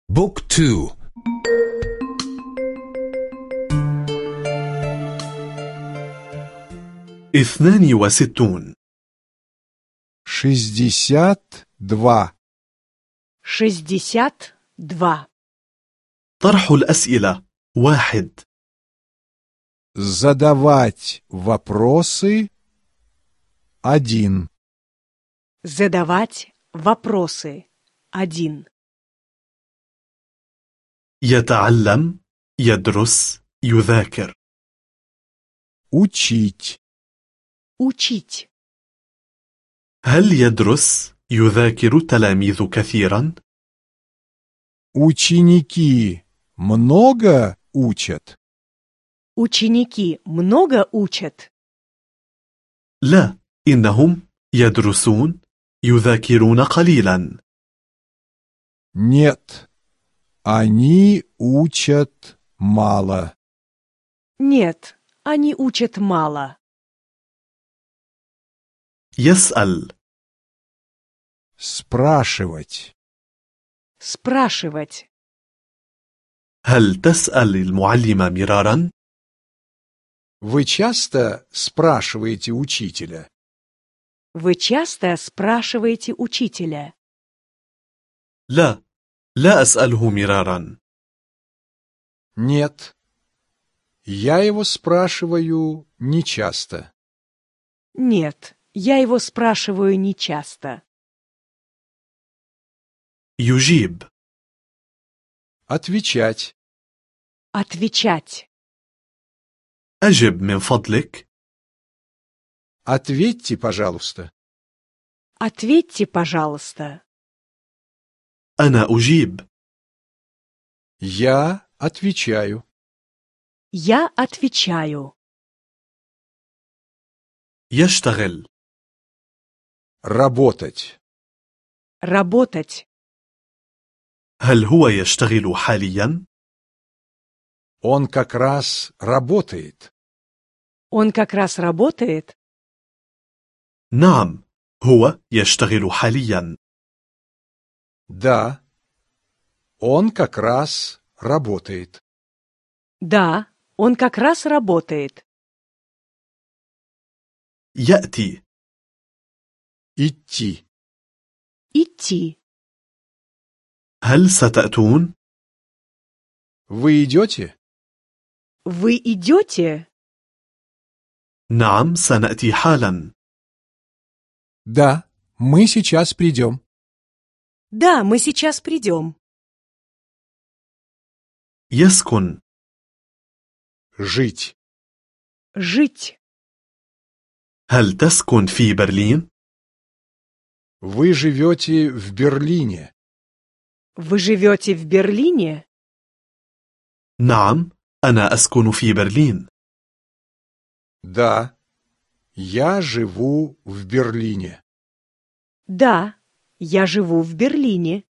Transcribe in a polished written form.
بوك تو. 62. 62. 62. طرح الأسئلة 1. Задавать вопросы 1. Задавать вопросы 1. يتعلم، يدرس، يذاكر. Учить. Учить. هل يدرس، يذاكر التلاميذ كثيرا؟ Ученики много учат? Ученики много учат? لا، إنهم يدرسون، يذاكرون قليلا. Нет. Они учат мало. Нет, они учат мало. يسأل. Спрашивать. Спрашивать. هل تسأل المعلم مرارا؟ Вы часто спрашиваете учителя? Вы часто спрашиваете учителя? لا، لا أسأله مرارا. Нет. Я его спрашиваю нечасто. Нет, я его спрашиваю нечасто. يجيب. Отвечать. Отвечать. أجب من فضلك. Ответьте, пожалуйста. Ответьте, пожалуйста. أنا أجيب. Я отвечаю. Я отвечаю. يشتغل. Работать. Работать. هل هو يشتغل حاليا؟ Он как раз работает. Он как раз работает? نعم، هو يشتغل حاليا. Да. Он как раз работает. Да, он как раз работает. يأتي. Идти. Идти. هل ستأتون؟ Вы идете? Вы идете? نعم، سنأتي حالا. Да, мы сейчас придем. Да, мы сейчас придем. يسكن. Жить. Жить. هل تسكن في برلين؟ Вы живете в Берлине. Вы живете в Берлине? نعم، أنا أسكن في برلين. Да, я живу в Берлине. Да, я живу в Берлине.